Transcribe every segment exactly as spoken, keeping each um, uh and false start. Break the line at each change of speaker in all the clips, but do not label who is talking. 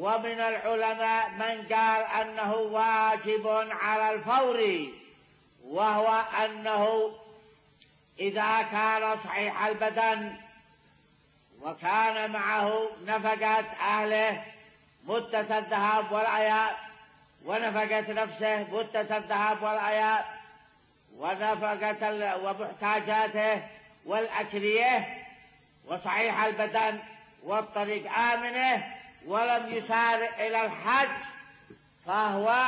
ومن العلماء من قال أنه واجب على الفور، وهو أنه إذا كان صحيح البدن وكان معه نفقة أهله مدة الذهاب والإياب، ونفقة نفسه مدة الذهاب والإياب، ونفقة ومحتاجاته والأكلية، وصحيح البدن والطريق آمنه، ولم يسارع إلى الحج، فهو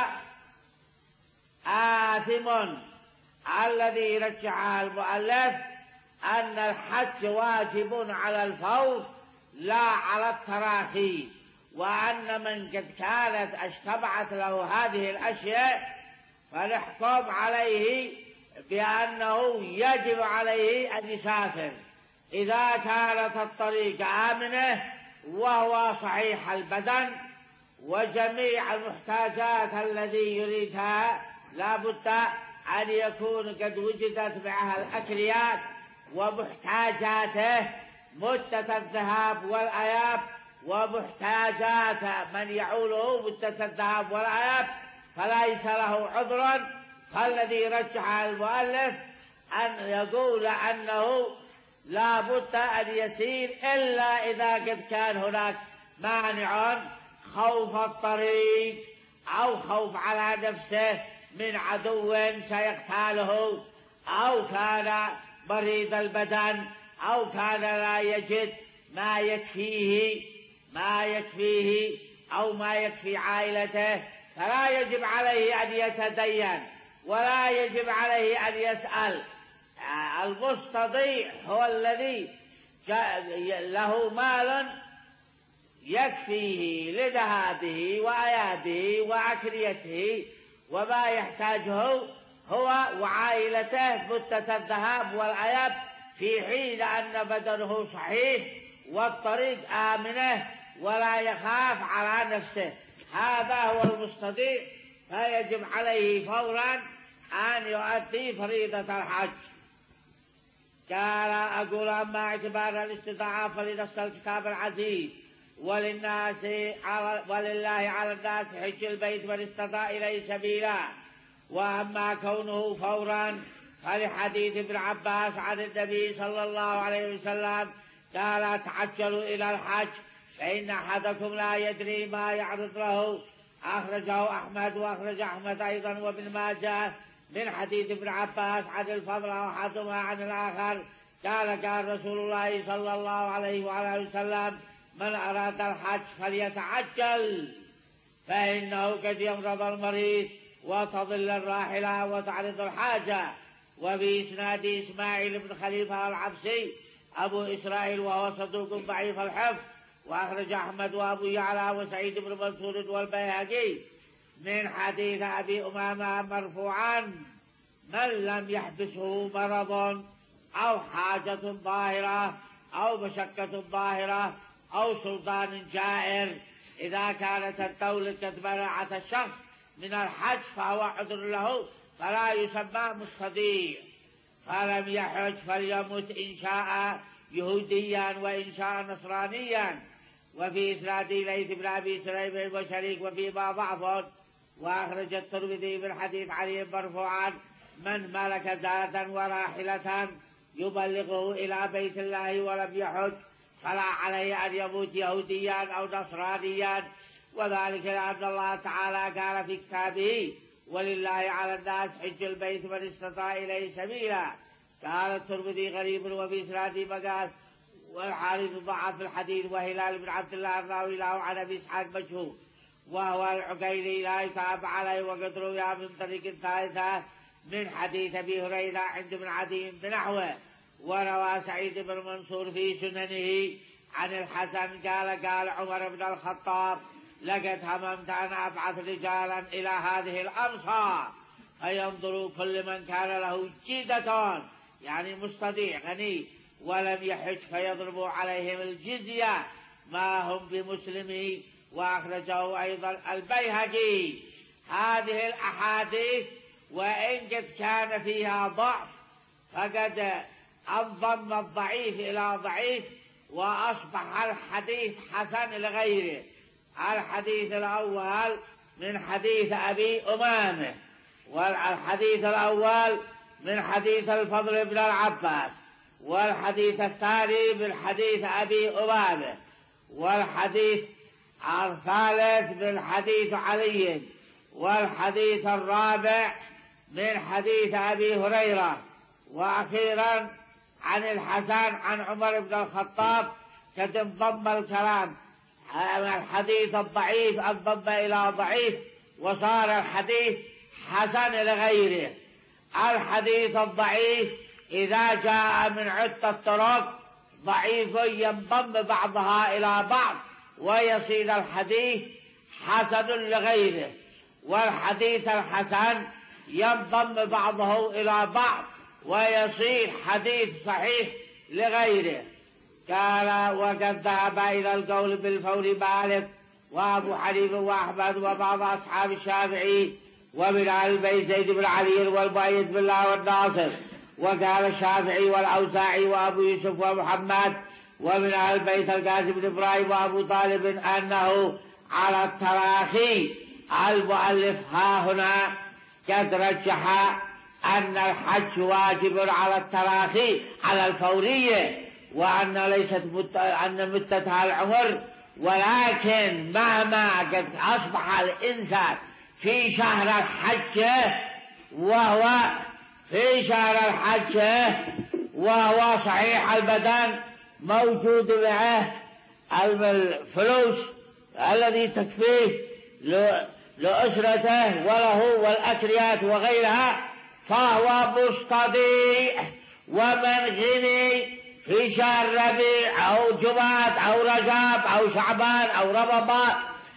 آثم. الذي رجح المؤلف أن الحج واجب على الفور لا على التراخي، وأن من قد كانت اجتمعت له هذه الأشياء فنحكم عليه بأنه يجب عليه أن يسافر إذا كانت الطريق آمنة وهو صحيح البدن، وجميع المحتاجات الذي يريدها لا بد أن يكون قد وجدت معها الأكليات ومحتاجاته مدة الذهاب والإياب، ومحتاجات من يعوله مدة الذهاب والإياب، فليس له عذر. فالذي رجح المؤلف أن يقول أنه لا بد أن يسير إلا إذا قد كان هناك مانع، خوف الطريق أو خوف على نفسه من عدو سيقتاله، أو كان مريض البدن، أو كان لا يجد ما يكفيه ما يكفيه أو ما يكفي عائلته، فلا يجب عليه أن يتدين ولا يجب عليه أن يسأل. المستطيع هو الذي له مال يكفيه لذهابه وأيابه وأكليته وما يحتاجه هو وعائلته مدة الذهاب والأياب، في حين أن بدنه صحيح والطريق آمنة ولا يخاف على نفسه. هذا هو المستطيع، فيجب عليه فورا أن يؤدي فريضة الحج. قال أقول أما اعتبار الاستطاعة فلنص الكتاب العزيز وللناس على ولله على الناس حج البيت من استطاع إليه سبيلا. وأما كونه فورا فلحديث ابن عباس عن النبي صلى الله عليه وسلم قال تعجلوا إلى الحج فإن أحدكم لا يدري ما يعرض له. أخرجه أحمد، وأخرج أحمد أيضا وابن ماجه من حديث ابن عباس عن الفضل أحدهما عن الآخر قال قال رسول الله صلى الله عليه وعلى وسلم من أراد الحج فليتعجل فإنه قد يمرض المريض وتضل الراحلة وتعرض الحاجة. وفي إسناد إسماعيل بن خليفة العبسي أبو إسرائيل وهو صدوق ضعيف الحفظ. وأخرج أحمد وأبو يعلى وسعيد بن منصور والبيهقي من حديث أبي أمامة مرفوعا من لم يحبسه مرض أو حاجة ظاهرة أو مشقة ظاهرة أو سلطان جائر، إذا كانت الدولة قد منعت الشخص من الحج فهو عذر له فلا يسمى مستطيع. فلم يحج فليمت إن شاء يهوديا وإن شاء نصرانيا. وفي إسناد ليث بن أبي سليم وشريك وفيما ضعف. وأخرج الترمذي من حديث علي مرفوعا من ملك زادا وراحلة يبلغه إلى بيت الله ولم يحج فلا عليه أن يموت يهوديا أو نصرانيا، وذلك لأن الله تعالى قال في كتابه ولله على الناس حج البيت من استطاع إليه سبيلا. قال الترمذي غريب وفي إسناده مقال والحارث ضعف الحديث، وهلال بن عبد الله الراوي له عن أبي إسحاق مشهور وهو العقيلي لا يتابع عليه، وقد روي من طريق ثالثة من حديث أبي هريرة عند ابن عدي بنحوه. وروى سعيد بن منصور في سننه عن الحسن قال قال عمر بن الخطاب لقد هممت أن أبعث رجالا إلى هذه الأمصار فينظروا كل من كان له جيدة يعني مستطيع غني ولم يحج فيضربوا عليهم الجزية ما هم بمسلمين. وأخرجه أيضا البيهقي. هذه الأحاديث وإن قد كان فيها ضعف فقد انضم الضعيف إلى ضعيف وأصبح الحديث حسن لغيره. الحديث الأول من حديث أبي أمامة، والحديث الأول من حديث الفضل بن العباس، والحديث الثاني من حديث أبي أمامة، والحديث الثالث من حديث علي، والحديث الرابع من حديث أبي هريرة، وأخيرا عن الحسن عن عمر بن الخطاب قد انضم الكلام. الحديث الضعيف انضم إلى ضعيف وصار الحديث حسن لغيره. الحديث الضعيف إذا جاء من عدة طرق ضعيف ينضم بعضها إلى بعض ويصير الحديث حسن لغيره، والحديث الحسن ينضم بعضه إلى بعض ويصير حديث صحيح لغيره. قال وقد ذهب إلى القول بالفور مالك وأبو حنيفة وأحمد وبعض أصحاب الشافعي ومن أهل البيت زيد بن علي والمؤيد بالله والناصر، وقال الشافعي والأوزاعي وأبو يوسف ومحمد ومن أهل البيت القاسم بن إبراهيم وأبو طالب أنه على التراخي. المؤلف ها هنا قد رجح أن الحج واجب على التراخي على الفورية، وأن ليست مت... أن مدتها العمر، ولكن مهما قد أصبح الإنسان في شهر الحج وهو في شهر الحج وهو صحيح البدن موجود معه الفلوس الذي تكفيه لأسرته وله والأكريات وغيرها، فهو مستطيع ومن غني في شهر ربيع أو جماد أو رجب أو شعبان أو رمضان،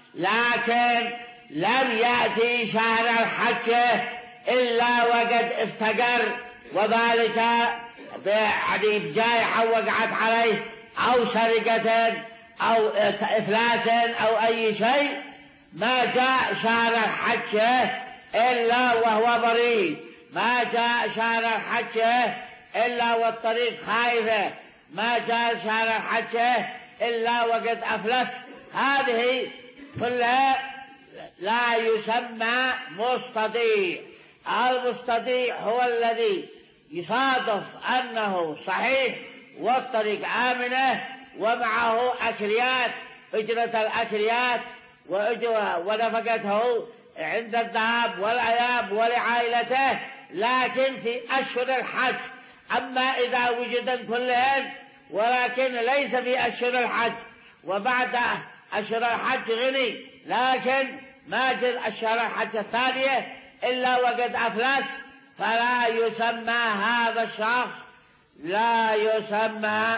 لكن لم يأتي شهر الحج إلا وقد افتقر، وذلك يعني بجائحة وقعت عليه أو سرقة أو إفلاس أو أي شيء، ما جاء شهر الحج إلا وهو مريض، ما جاء شهر الحج إلا والطريق خايفة، ما جاء شهر الحج إلا وقد أفلس. هذه كلها لا يسمى مستطيع. المستطيع هو الذي يصادف أنه صحيح والطريق آمنة ومعه أكريات، أجرة الأكريات ونفقته عند الذهاب والأياب ولعائلته، لكن في أشهر الحج. أما إذا وجدن كلهن ولكن ليس في أشهر الحج وبعد أشهر الحج غني، لكن ما جد أشهر الحج الثانية إلا وقد أفلس، فلا يسمى هذا الشخص لا يسمى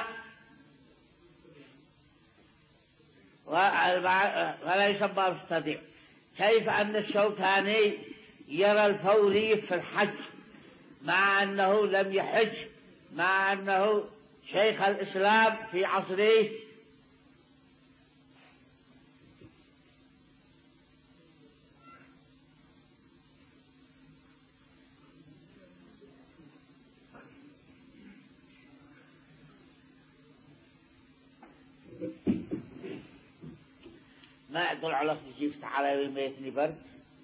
ولا يسمى مستطيع. كيف أن الشوكاني يرى الفوري في الحج مع أنه لم يحج، مع أنه شيخ الإسلام في عصره؟ ما أقول على خجيف تعالى وميتني برد.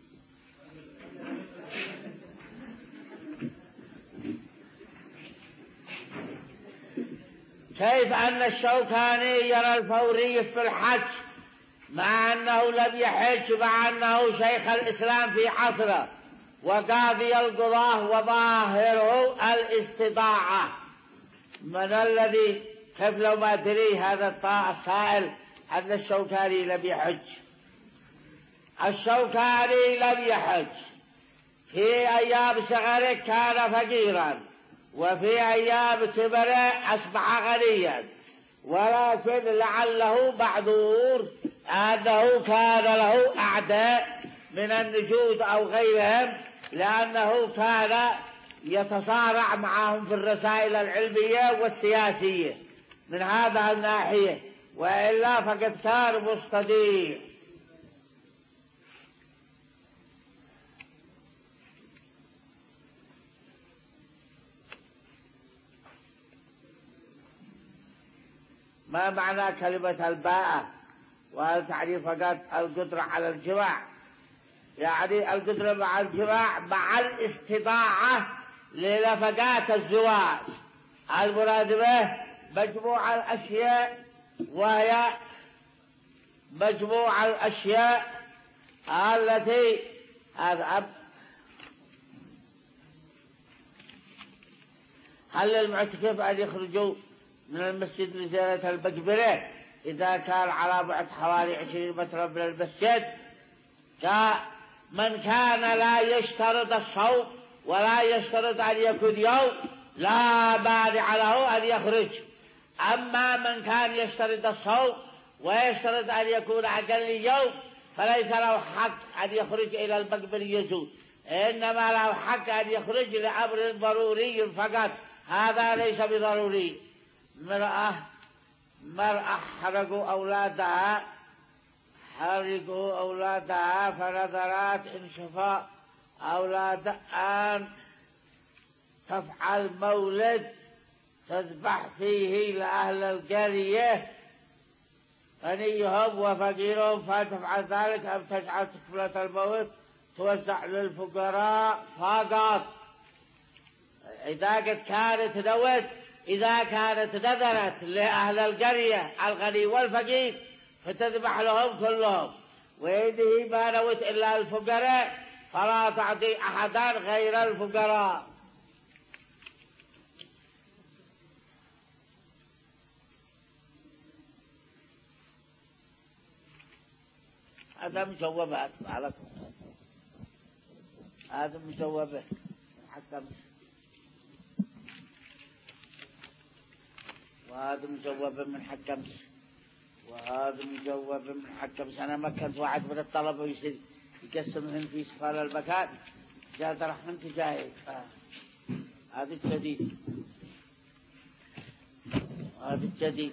كيف أن الشوكاني يرى الفوري في الحج مع أنه لم يحج، مع أنه شيخ الإسلام في عصره وقاضي القضاة وظاهره الاستطاعة؟ من الذي كيف لو ما أدري هذا السائل أن الشوكاني لم يحج؟ الشوكاني لم يحج، في أيام صغره كان فقيرا، وفي أيام كبره أصبح غنيا، ولكن لعله معذور أنه كان له أعداء من النجود أو غيرهم، لأنه كان يتصارع معهم في الرسائل العلمية والسياسية من هذا الناحية، وإلا فقد كان مستطيع. ما معنى كلمة الباء؟ وتعني فقط القدرة على الجماع، يعني القدرة مع الجماع مع الاستطاعة لنفقات الزواج. المراد به مجموع الأشياء، وهي مجموع الأشياء التي هل للمعتكف أن يخرجوا من المسجد لزيارة المقبرة إذا كان على بعد حوالي عشرين مترا من المسجد؟ كمن كان لا يشترط الصوم ولا يشترط أن يكون يوم لا مانع له أن يخرج. أما من كان يشترط الصوم ويشترط أن يكون أقل يوم فليس له حق أن يخرج إلى المقبرة يزور، إنما له حق أن يخرج لأمر ضروري فقط، هذا ليس بضروري. مرأة مرأة حرقوا أولادها حرقوا أولادها فنظرت إن شفاء أولاد أن تفعل مولد تذبح فيه لأهل القرية غنيهم وفقيرهم، فتفعل ذلك أم تجعل تكفلة الموت توزع للفقراء فقط. إذا قد كانت نوت إذا كانت نذرت لأهل القرية الغني والفقير فتذبح لهم كلهم، وإذا ما نوت إلا الفقراء فلا تعطي أحدا غير الفقراء. هذا مجوبات عليكم، هذا مجوبة حتى وهذا مجوبة من حكمت وهذا مجوبة من حكمت. أنا ما كنت واحد من الطلبة يصير يقسمهم في سفالة المكان جاد رحمن تجاهد. آه. هذا الجديد هذا الجديد.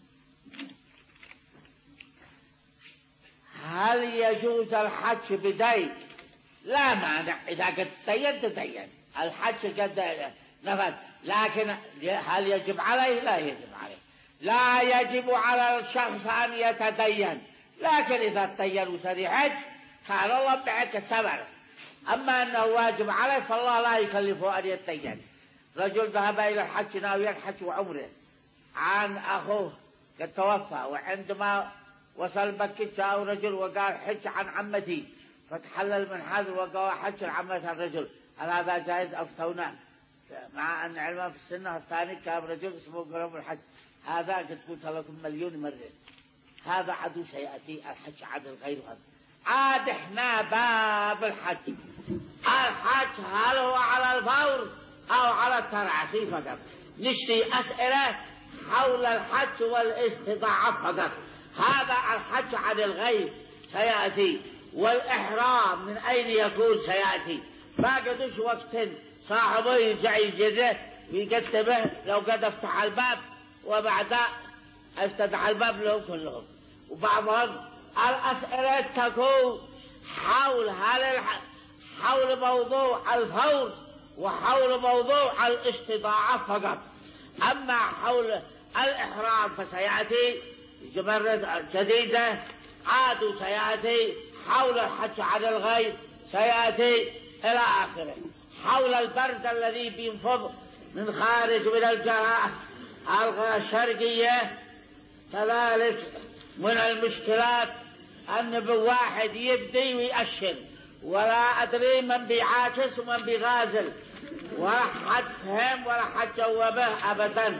هل يجوز الحج بدين؟ لا مانع، إذا قد تدين تدين، الحج قد نفذ، لكن هل يجب عليه؟ لا يجب عليه. لا يجب على الشخص أن يتدين، لكن إذا تدين وسري حج كان الله بعك السبب. أما أنه واجب عليه فالله لا يكلفه أن يتدين. رجل ذهب إلى الحج ناوي الحج وعمره عن أخوه قد توفى، وعندما وصل مكة جاء رجل وقال حج عن عمتي، فتحلل من حاضر وقال حج عن عمة الرجل، هل هذا جائز؟ أفتونا، مع أن علمه في السنة الثاني كان رجل اسمه قرب الحج. هذا قد قلت لكم مليون مرة، هذا عدو سيأتي. الحج عدل غير هذا. عاد احنا باب الحج. الحج هل هو على الفور أو على التراخي فقط؟ نشتي أسئلة حول الحج والاستطاعة فقط. هذا الحج عن الغير سيأتي، والإحرام من أين يكون سيأتي. ما قدش وقت صاحبه يرجع يجره ويكتبه لو قد افتح الباب، وبعد افتتح الباب لهم كلهم. وبعضهم الأسئلة تكون حول هل حول موضوع الفور وحول موضوع الاستطاعة فقط. أما حول الإحرام فسيأتي جمرة جديدة، عاد سيأتي حول الحج عن الغير سيأتي إلى آخره. حول البرد الذي بينفض من خارج من الجهة الشرقية كذلك من المشكلات أن بواحد يبدي ويأشر ولا أدري من بيعاكس ومن بيغازل، ولا حد فهم ولا حد جوابه أبدا.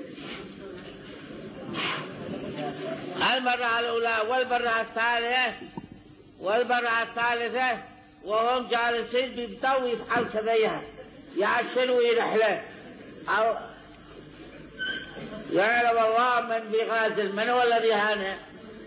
المرة الأولى والمرة الثانية والمرة الثالثة وهم جالسين بيبدأوا يفعل كذا، يعشر ويرحله، أو يعلم الله من بيغازل. من هو الذي هانه؟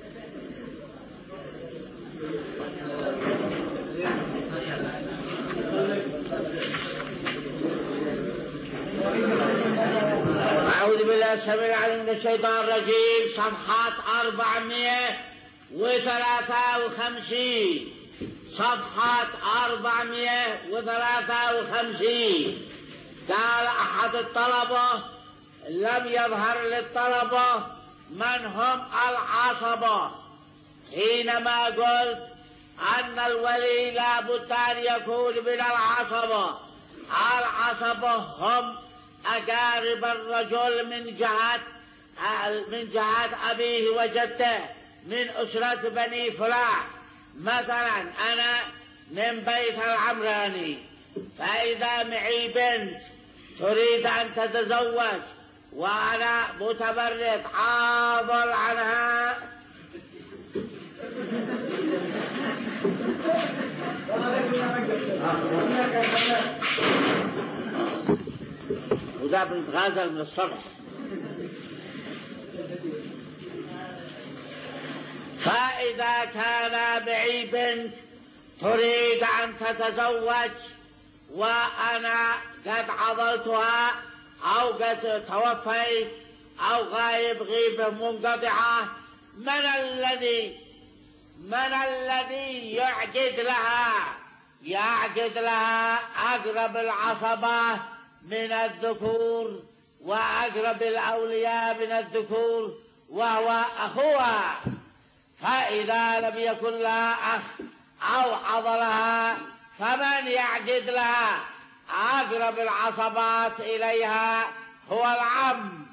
أعوذ بالله السميع العليم من الشيطان الرجيم. صفحة أربعمائة وثلاثة وخمسين، صفحة أربعمائة وثلاثة وخمسين. قال أحد الطلبة لم يظهر للطلبة من هم العصبة حينما قلت أن الولي لا بد أن يكون من العصبة. العصبة هم أقارب الرجل من جهة من جهة أبيه وجده من أسرة بني فلان. مثلا أنا من بيت العمراني، فإذا معي بنت تريد أن تتزوج وأنا متمرد عاضل عنها، وذا بنتغازل من الصبح، فإذا كان معي بنت تريد أن تتزوج وأنا قد عضلتها أو قد توفيت أو غايب غيبة منقطعة، من الذي من الذي يعقد لها؟ يعقد لها أقرب العصبة من الذكور وأقرب الأولياء من الذكور وهو أخوها. فإذا لم يكن لها أخ أو عضلها فمن يعقد لها؟ أقرب العصبات إليها هو العم،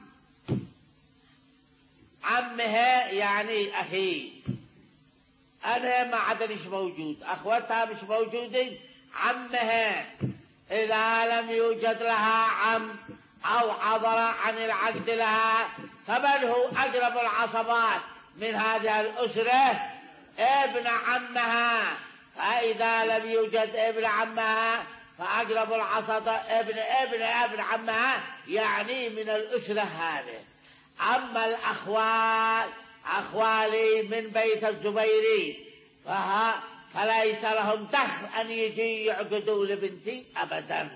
عمها يعني أخي. أنا ما عدنيش موجود، أخوتها مش موجودين، عمها إذا لم يوجد لها عم أو عضلة عن العقد لها فمن هو أقرب العصبات من هذه الأسرة؟ ابن عمها. فإذا لم يوجد ابن عمها فأقرب العصبة ابن ابن ابن عمها يعني من الأسرة هذه. أما الأخوال أخوالي من بيت الزبيري فها فليس لهم دخل أن يجي يعقدوا لبنتي أبدا.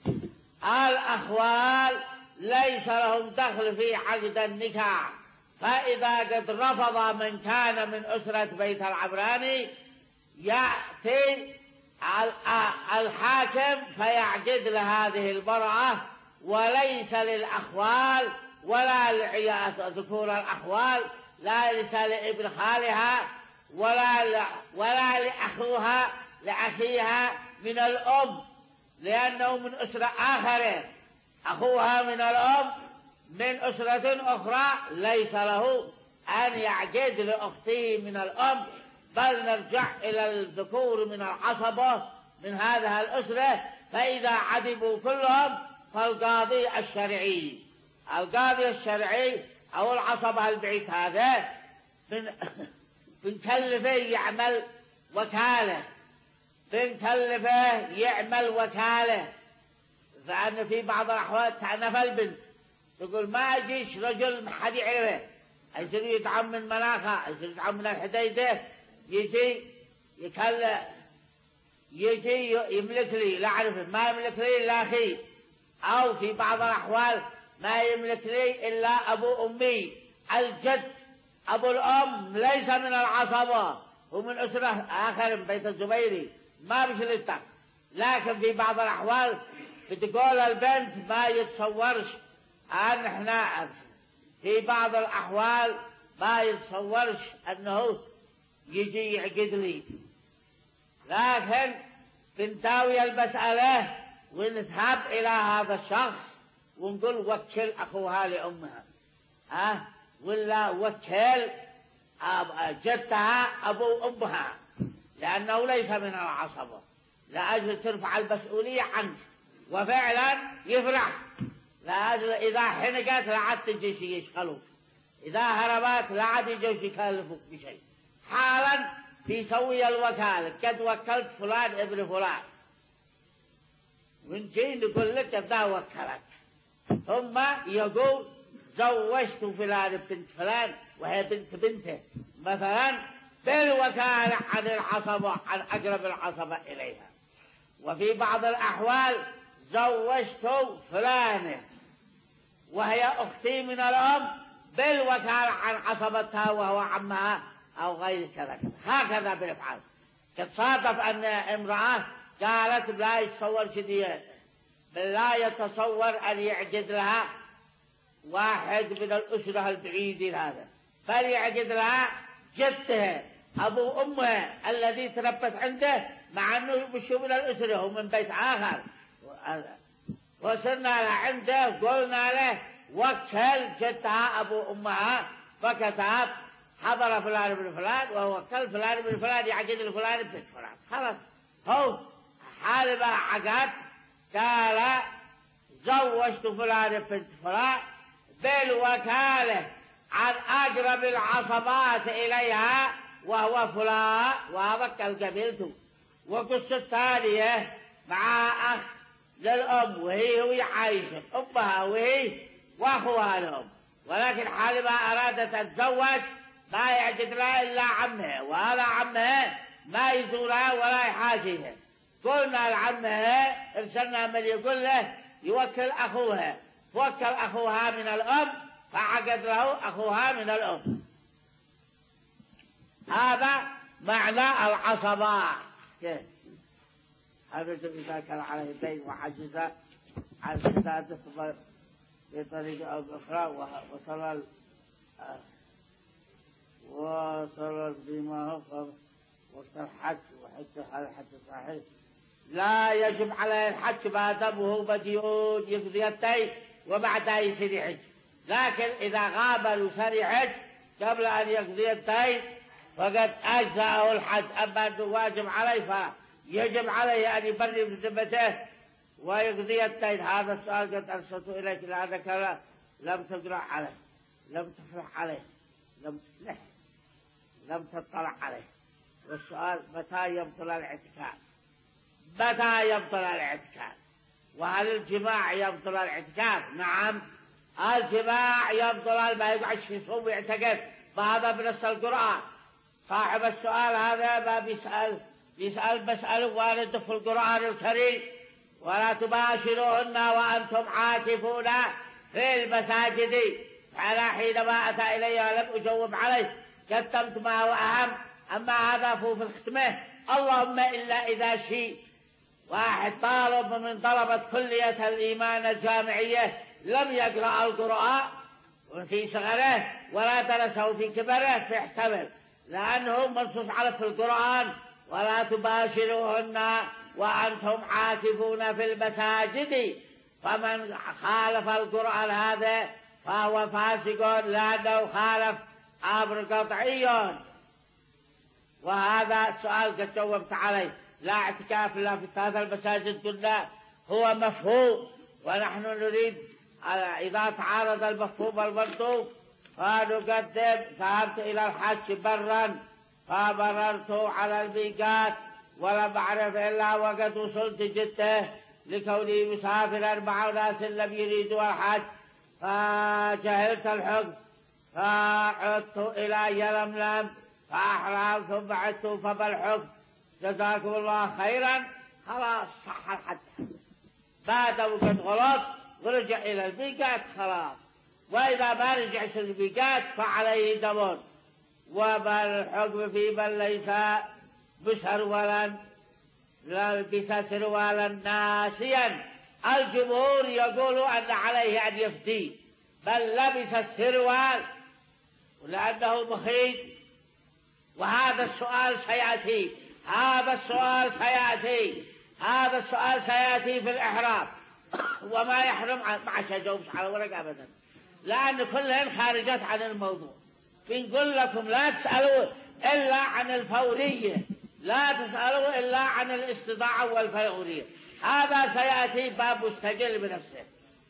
الأخوال ليس لهم دخل في عقد النكاح، فإذا قد رفض من كان من أسرة بيت العمراني يأتي الحاكم فيعقد لهذه المرأة، وليس للأخوال ولا لذكور الأخوال، لا ليس لابن خالها ولا ولا لأخوها لأخيها من الأم، لأنه من أسرة آخرة. أخوها من الأم من أسرة أخرى ليس له أن يعقد لأخته من الأم، بل نرجع إلى الذكور من العصبة من هذه الأسرة. فإذا عدموا كلهم فالقاضي الشرعي القاضي الشرعي أو العصبة البعيد هذا بنكلفه يعمل وكالة بنكلفه يعمل وكالة لأن في بعض الأحوال تعنف البنت تقول ما أجيش رجل حد يعرفه، يصير يدعم من مناخه، يصير يدعم من الحديدة، يجي يكل يجي يملك لي لا أعرفه، ما يملك لي إلا أخي، أو في بعض الأحوال ما يملك لي إلا أبو أمي الجد. أبو الأم ليس من العصبة، هو من أسرة آخر من بيت الزبيري ما بشرطك. لكن في بعض الأحوال بتقول البنت ما يتصورش أن احنا في بعض الأحوال ما يتصورش أنه يجي يعقد لي، لكن بنتاوي المسألة ونذهب إلى هذا الشخص ونقول وكل أخوها لأمها، أه ولا وكل جدها أبو أمها، لأنه ليس من العصبة، لأجل ترفع المسؤولية عنك. وفعلا يفرح، لأجل إذا حنقت لا عاد تجي يشغلوك، إذا هربت لا عاد يجي يكلفوك بشيء. حالا بيسوي الوكالة، قد وكلت فلان ابن فلان، ونجي نقول لك ذا وكلك، ثم يقول زوجت فلان بنت فلان وهي بنت بنته مثلا بالوكالة عن العصبة، عن أقرب العصبة إليها. وفي بعض الأحوال زوجت فلانة وهي أختي من الأم بالوكالة عن عصبتها وهو عمها أو غير كذا. هكذا بنفعل. قد صادف أن امرأة قالت لا يتصور شديد، بل لا يتصور أن يعقد لها واحد من الأسرة البعيدين هذا، بل يعقد لها جدها أبو أمه الذي تربت عنده، مع أنه يمشي من الأسرة ومن بيت آخر. وصلنا عنده قلنا له وكل جدها أبو أمها، فكتب حضر فلان بن فلان ووكل فلان بن فلان يعقد الفلان بن فلان. خلاص هو حالبة عقد قال زوجت فلان بنت فلان بالوكالة عن أقرب العصبات إليها وهو فلان، ووكل قبيلته. وقصة ثانية مع أخ للأم وهي هو عايشة أمها وهي وأخوها الأم، ولكن حالبة أرادت أن تتزوج ما يعجد لها إلا عمها، وهذا عمها ما يزورها ولا يحاجيها. قلنا لعمها ارسلنا من يقول له يوكل أخوها، وكل أخوها من الأم فعقد له أخوها من الأم. هذا معنى العصبة. هذا إذا كان عليه دين وعجز عن سداده بطريقة أو أخرى وصل وصل بما هو وقت الحج وحتى هذا حج صحيح لا يجب عليه الحج بعد وهو بديود يقضي الدين وبعدها يصير يحج. لكن إذا غاب يصير يحج قبل أن يقضي الدين فقد أجزأه الحج. أما أنه واجب عليه فيجب عليه أن يبرئ بذمته ويقضي الدين. هذا السؤال قد أرسلت إليك لهذا كلا لم تدرع عليه، لم تفرح عليه، لم تفلح، لم تطلع عليه. والسؤال متى يبطل الاعتكاف؟ متى يبطل الاعتكاف؟ وهل الجماع يبطل الاعتكاف؟ نعم الجماع يبطل، ما يقعد يصوم ويعتكف. فهذا بنص القرآن. صاحب السؤال هذا ما بيسأل بيسأل مسألة وارد في القرآن الكريم: ولا تباشروهن وأنتم عاكفون في المساجد. على حينما أتى إلي لم أجوب عليه كتمت ما هو أهم. أما هذا فهو في الختمة: اللهم إلا إذا شيء واحد طالب من طلبة كلية الإيمان الجامعية لم يقرأ القرآن في صغره ولا درسه في كبره فيحتمل، لأنه منصوص على في القرآن: ولا تباشروهن وأنتم عاكفون في المساجد. فمن خالف القرآن هذا فهو فاسق، لأنه خالف أمر قطعي. وهذا السؤال قد جاوبت عليه. لا اعتكاف إلا في هذا المساجد قلنا هو مفهوم، ونحن نريد إذا تعارض المفهوم والمنطوق فنقدم. ذهبت إلى الحج برا فمررت على الميقات ولم أعرف إلا وقد وصلت جدة لكوني مسافرا مع ناس لم يريدوا الحج، فجهلت الحكم فعدت إلى يلملم فأحرمت ثم عدت. فما الحكم؟ جزاكم الله خيرا. خلاص صح الحج بعد وقد غلط ورجع إلى الميقات خلاص. وإذا ما رجعش الميقات فعليه دم. وما الحكم في من ليس بسروالا لبس سروالا ناسيا؟ الجمهور يقول أن عليه أن يفدي، بل لبس السروال لأنه مخيط. وهذا السؤال سيأتي، هذا السؤال سيأتي، هذا السؤال سيأتي في الإحرام. وما يحرم ما عشان جاوبش على ورق أبدا، لأن كلهن خارجات عن الموضوع. بنقول لكم لا تسألوا إلا عن الفورية، لا تسألوا إلا عن الاستطاعة والفورية. هذا سيأتي باب مستقل بنفسه.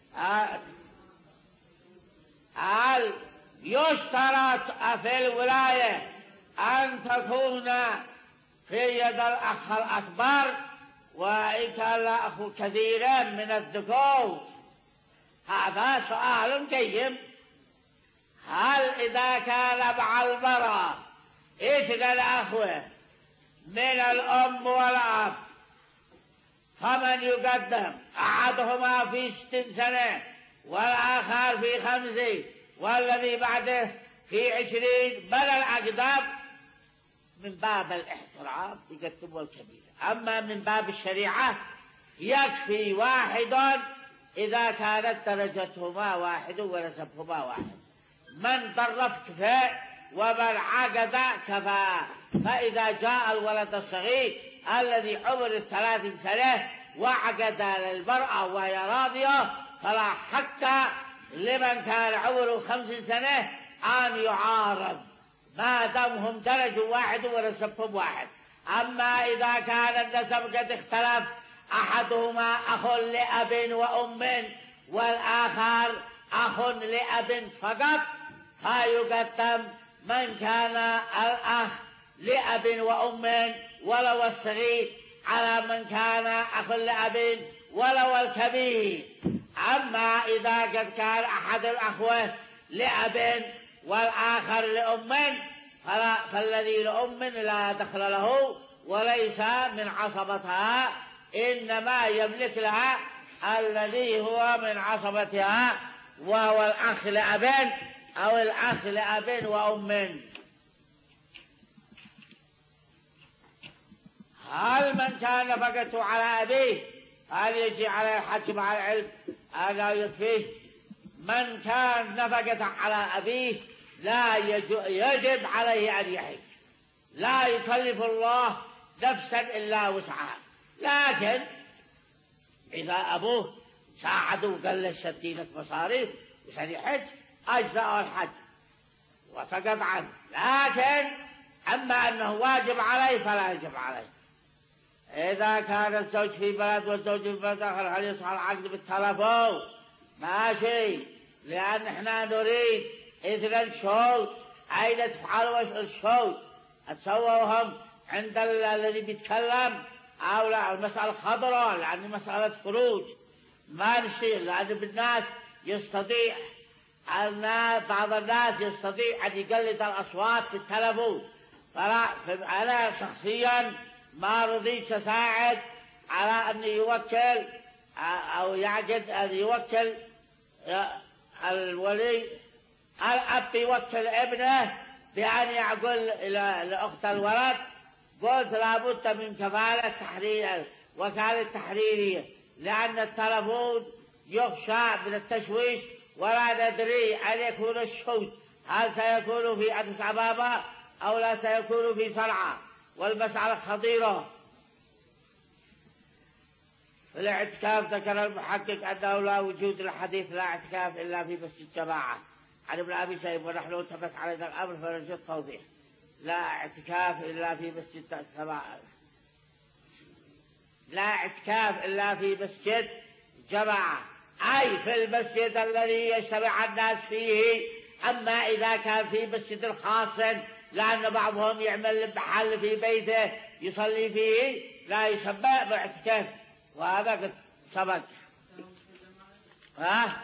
هل يشترط في الولاية أن تكون في يد الأخ الأكبر وإن كان الأخ كثيرا من الذكور؟ هذا سؤال قيم. هل إذا كان مع المرأة اثنى الأخوة من الأم والأب فمن يقدم؟ أحدهما في ست سنة والآخر في خمس والذي بعده في عشرين، بل الأقدام من باب الاحترام يقدموا الكبير. أما من باب الشريعة يكفي واحد إذا كانت درجتهما واحد ونسبهما واحد. من ضرف كفاء ومن عقد كفى. فإذا جاء الولد الصغير الذي عمر الثلاث سنة وعقد للمرأة وهي راضية فلا حق لمن كان عمره خمس سنة أن يعارض ما دامهم درج واحد ونسبهم واحد. أما إذا كان النسب قد اختلف أحدهما أخ لأب وأم والآخر أخ لأب فقط فيقدم من كان الأخ لأب وأم ولو الصغير على من كان أخ لأب ولو الكبير. أما إذا قد كان أحد الأخوة لأب والآخر لأم فالذي لأم لا دخل له وليس من عصبتها، إنما يملك لها الذي هو من عصبتها وهو الأخ لأب أو الأخ لأب وأم. هل من كان نفقته على أبيه هل يجي على الحج مع العلم؟ هذا يكفيه. من كان نفقته على أبيه لا يجب عليه أن يحج، لا يكلف الله نفسا إلا وسعها، لكن إذا أبوه ساعده وقال له شدينك مصاريف وسن يحج أجزاء الحج وسقط عنه. لكن أما أنه واجب عليه فلا يجب عليه. إذا كان الزوج في بلد والزوج في بلد آخر هل يصح العقد بالتلفون؟ ماشي، لأن احنا نريد إذن شوط. أين تفعلوا الشوط؟ أتسووهم عند الذي بيتكلم أو لا؟ المسألة خضراء لأن مسألة فروج ما نشير، لأن بالناس يستطيع الناس بعض الناس يستطيع أن يقلد الأصوات في التلفون. فلا أنا شخصيا ما رضيت أساعد على أن يوكل أو يعجز أن يوكل الولي الأب يوكل ابنه بأن يعقل إلى لأخت الولد. قلت لابد من كفالة تحرير وكالة تحريرية، لأن التلفون يخشى من التشويش ولا ندري أن يكون الشوط هل سيكون في أديس أبابا أو لا سيكون في صنعاء، والمسألة خطيرة. في الاعتكاف ذكر المحقق أنه لا وجود الحديث لا اعتكاف إلا في مسجد الجماعة عن ابن أبي شيبة، ونحن التفت علينا الأمر فنرجو التوضيح. لا اعتكاف إلا في مسجد الجماعة، لا اعتكاف إلا في مسجد جماعة، أي في المسجد الذي يجتمع الناس فيه. أما إذا كان في مسجد خاص لأن بعضهم يعمل محل في بيته يصلي فيه لا يسمى باعتكاف، وهذا قد سبق. ها؟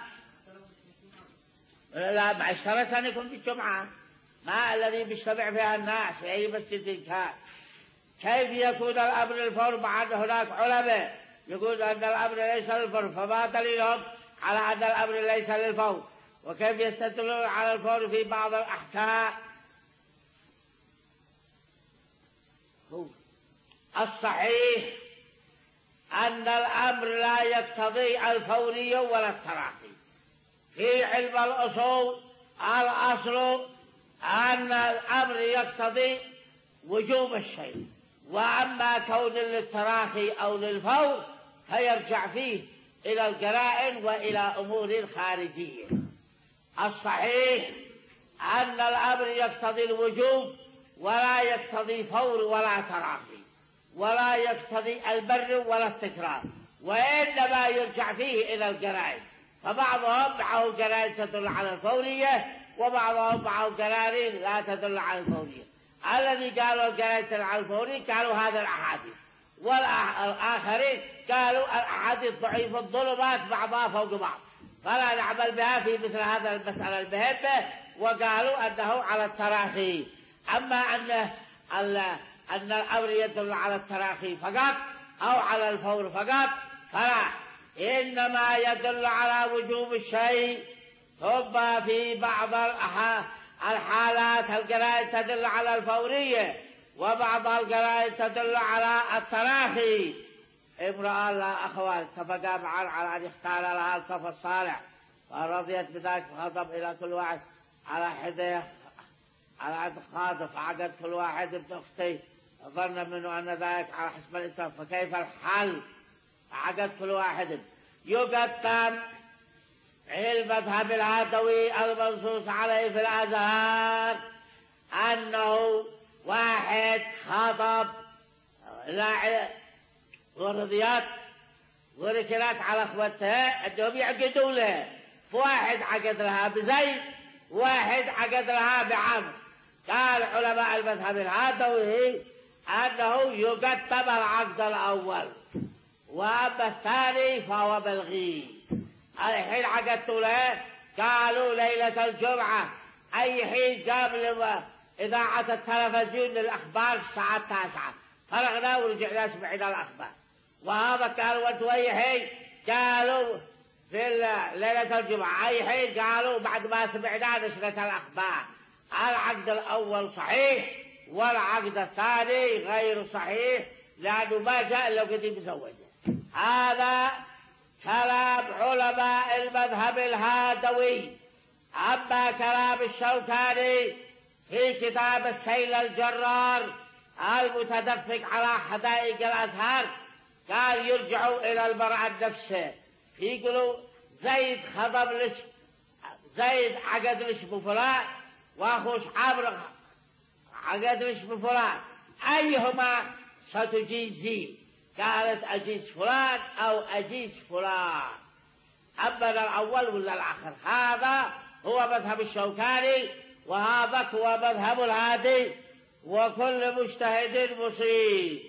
لا ما اشترط أن يكون في الجمعة، ما الذي بيجتمع فيها الناس في أي مسجد كان. كيف يكون الأمر للفور مع أن هناك علماء يقول أن الأمر ليس للفور، فما دليلهم على أن الأمر ليس للفور؟ وكيف يستدلون على الفور في بعض الأحكام؟ الصحيح أن الأمر لا يقتضي الفورية ولا التراخي. في علم الأصول الأصل أن الأمر يقتضي وجوب الشيء، وأما كون للتراخي أو للفور فيرجع فيه إلى القرائن وإلى أمور خارجية. الصحيح أن الأمر يقتضي الوجوب ولا يقتضي فور ولا تراخي ولا يقتضي البر ولا التكرار، وإنما يرجع فيه إلى القرائن. فبعضهم معه قرائن تدل على الفورية وبعضهم معه قرائن لا تدل على الفورية. الذي قالوا القرائن تدل على الفورية قالوا هذا الأحاديث، والآخرين قالوا الأحاديث ضعيفة الظلمات بعضها فوق بعض فلا نعمل بها في مثل هذا المسألة المهمة، وقالوا أنه على التراخي. أما أن أن الأمر يدل على التراخي فقط أو على الفور فقط فلا، إنما يدل على وجوب الشيء. ثم في بعض الحالات القرائن تدل على الفورية وبعض القرائن تدل على التراخي. امرأة لا أخوات اتفقا معا على أن يختار لها الكف الصالح فرضيت بذلك فغضب إلى كل واحد على حدة على عقد خاطب، عقد كل واحد بأختي ظن منه أن ذلك على حسب الإسلام، فكيف الحل؟ عقد كل واحد. يقدم المذهب العدوي المنصوص عليه في الأزهار أنه واحد خطب ورضيات وركنات على اخوتها انهم يعقدوا له، فواحد عقد لها بزيد واحد عقد لها بعمر. قال علماء المذهب العدوي انه يقدم العقد الاول، واما الثاني فهو ملغي. الحين عقدت له، قالوا ليلة الجمعة اي حين قبل اذاعة التلفزيون للاخبار الساعة التاسعة، فرغنا ورجعنا سمعنا الاخبار. وهذا قالوا وانتوا اي حين؟ قالوا في ليلة الجمعة. اي حين؟ قالوا بعد ما سمعنا نشرة الاخبار. العقد الاول صحيح والعقد الثاني غير صحيح لانه ما جاء الا وقد مزوجه. هذا كلام علماء المذهب الهادوي. اما كلام الشوكاني في كتاب السيل الجرار المتدفق على حدائق الازهار قال يرجعوا الى المرأة نفسه، يقولوا زيد خضب لش زيد عقد لش بفلان واخوش عمرو عقد لش بفلان، ايهما ستجيزي؟ قالت اجيز فلان او اجيز فلان. اما الاول ولا الاخر؟ هذا هو مذهب الشوكاني وهذا هو مذهب الهادي، وكل مجتهد مصيب.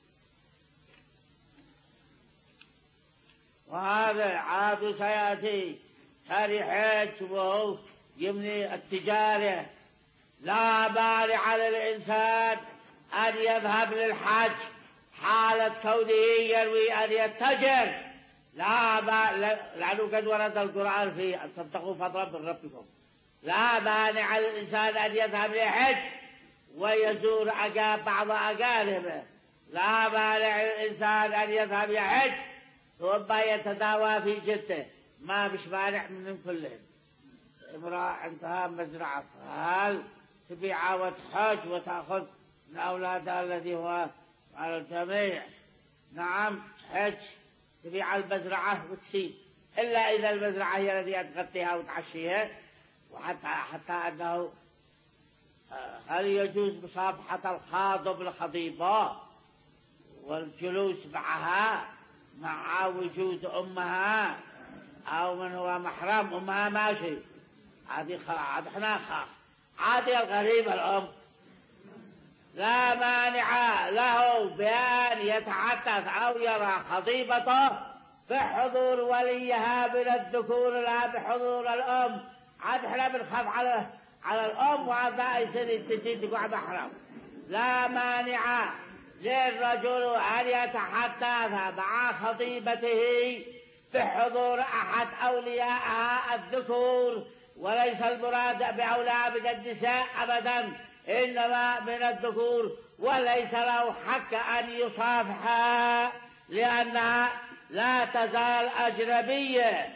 وهذا عاد سيأتي تاريخ وهو يمني التجارة. لا مانع للإنسان أن يذهب للحج حالة كونه ينوي أن يتجر، لا ما لأنه قد ورد القرآن في أن تبتغوا فضلا من ربكم. لا مانع للإنسان أن يذهب للحج ويزور أقارب بعض أقاربه. لا مانع للإنسان أن يذهب للحج ثم يتداوى في جدة، ما بش مانع من كلهم. امرأة عندها مزرعة، هل تبيع وتحج وتأخذ من أولادها الذي هو على الجميع؟ نعم حج، تبيع المزرعة وتسيب، إلا إذا المزرعة هي التي تغطيها وتعشيها. وحتى حتى أنه هل يجوز مصافحة الخاطب الخطيبة والجلوس معها مع وجود أمها أو من هو محرم أمها؟ ماشي، هذه عاد احنا خاف عادي الغريب الأم لا مانع له بأن يتحدث أو يرى خطيبته بحضور وليها من الذكور لا بحضور الأم. عاد احنا بنخاف على على الأم وهذا يصير تجي تقع محرم. لا مانع للرجل أن يتحدث مع خطيبته بحضور أحد أوليائها الذكور، وليس المراد بأولياء من النساء أبدا، إنما من الذكور، وليس له حق أن يصافحها لأنها لا تزال أجنبية.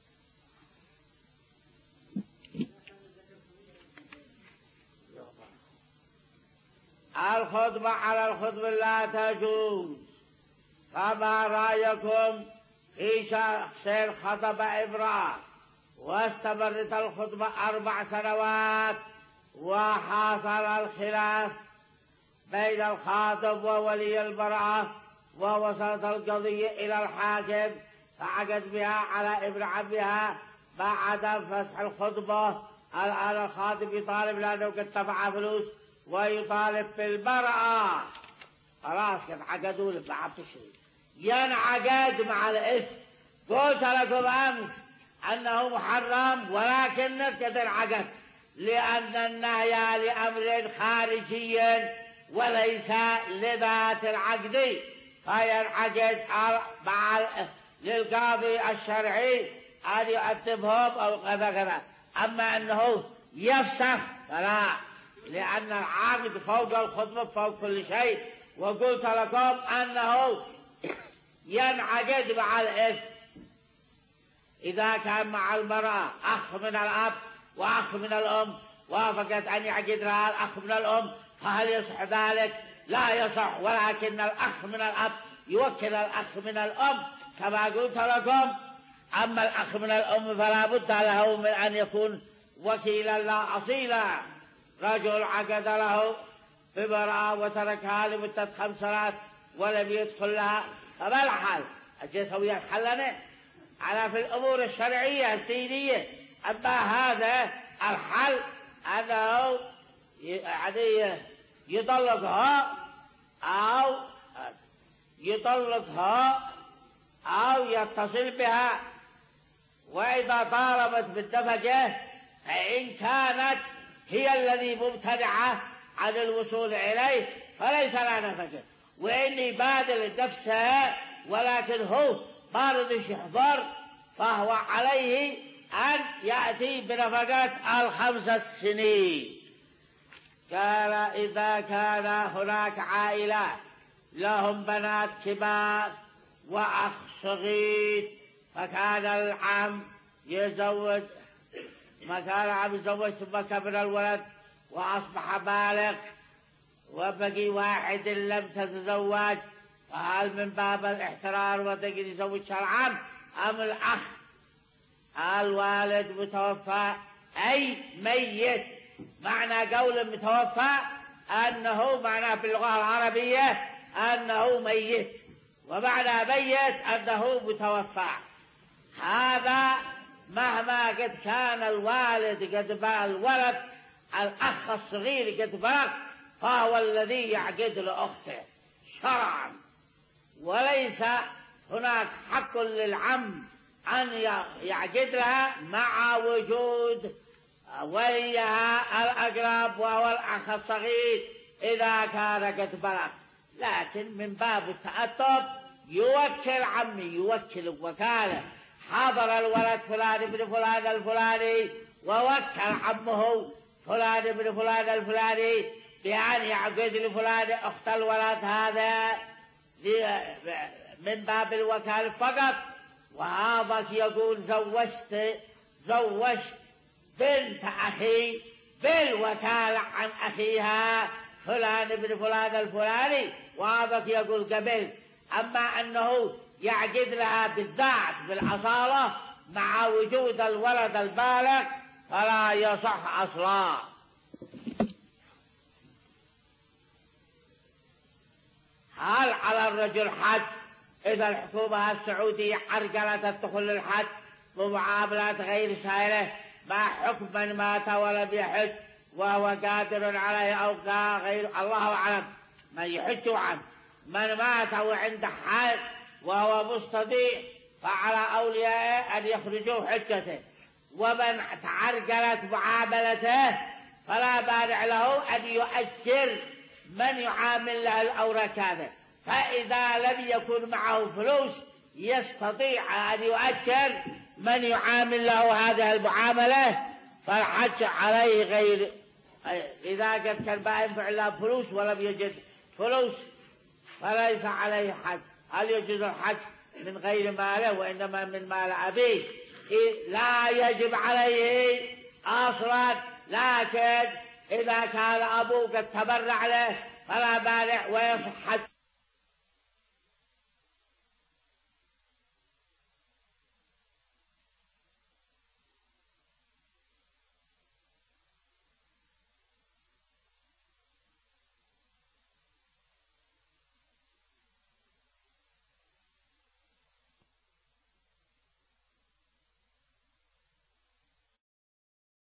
الخطبة على الخطب لا تجوز. فما رأيكم في شخص خطب امرأة واستمرت الخطبة أربع سنوات وحصل الخلاف بين الخاطب وولي المرأة ووصلت القضية إلى الحاكم فعقد بها على ابن عمها بعد فسح الخطبة؟ الآن الخاطب يطالب لأنه قد دفع فلوس ويطالب بالمرأة. خلاص قد عقدوا له بعد تشريع ينعقد مع الإثم. قلت لكم أمس أنه محرم ولكن قد انعقد لأن النهي لأمر خارجي وليس لذات العقد، فينعقد مع للقاضي الشرعي أن يؤدبهم أو كذا كذا. أما أنه يفسخ فلا، لأن العقد فوق الخطبة فوق كل شيء. وقلت لكم أنه ينعقد مع الإثم إذا كان مع المرأة أخ من الأب وأخ من الأم وافقت أن يعقد لها الأخ من الأم، فهل يصح ذلك؟ لا يصح، ولكن الأخ من الأب يوكل الأخ من الأم كما قلت لكم. أما الأخ من الأم فلا بد له من أن يكون وكيلا لا أصيلا. رجل عقد له بامرأة وتركها لمدة خمس سنوات ولم يدخل لها، فما الحل؟ أجي يسوي الحل على في الأمور الشرعية الدينية. أما هذا الحل أنه يعني يطلقها أو يطلقها أو يتصل بها، وإذا طالبت بالنفقة فإن كانت هي الذي مبتدعة عن الوصول إليه فليس لها نفقة، وإني بادل نفسها ولكن هو ما رضيش يحضر فهو عليه أن يأتي بنفقات الخمس السنين. قال إذا كان هناك عائلة لهم بنات كبار وأخ صغير، فكان العم يزوج ما كان العم يزوج ثم كبر الولد وأصبح بالغ وبقي واحد لم تتزوج، فهل من باب الاحترار وتقدر يزوج شرعا أم الأخ الوالد متوفى أي ميت؟ معنى قول متوفى أنه معنى في اللغة العربية أنه ميت، ومعنى ميت أنه متوفى. هذا مهما قد كان الوالد قد بلغ الولد الأخ الصغير قد بلغ فهو الذي يعقد لأخته شرعا، وليس هناك حق للعم أن يعقد لها مع وجود وليها الأقرب وهو الأخ الصغير إذا كان قد بلغ. لكن من باب التأدب يوكل عمي، يوكل وكالة، حضر الولد فلان ابن فلان الفلاني ووكل عمه فلان ابن فلان الفلاني بأن يعقد لفلان أخت الولد هذا من باب الوكالة فقط. وهذا يقول زوجت زوجت بنت أخي بالوكالة عن أخيها فلان ابن فلان الفلاني، وهذا يقول قبل. أما أنه يعقد لها بالذات بالأصالة مع وجود الولد البالغ فلا يصح أصلا. هل على الرجل حج إذا الحكومة السعودية عرقلت الدخول للحج ومعاملات غير سائلة مع حكم من مات ولم يحج وهو قادر عليه أو غير الله أعلم؟ من يحج عنه من مات وعند حج وهو مستطيع فعلى أوليائه أن يخرجوا حجته، ومن تعرقلت معاملته فلا مانع له أن يؤجر من يعامل له الأوراق هذا، فإذا لم يكن معه فلوس يستطيع أن يؤجر من يعامل له هذه المعاملة فالحج عليه غير. إذا قد كان ما ينفع له فلوس ولم يجد فلوس فليس عليه حج. هل يجوز الحج من غير ماله وإنما من مال أبيه؟ لا يجب عليه أصلا، لكن إذا كان أبوه قد تبرع له فلا مانع ويصح حج.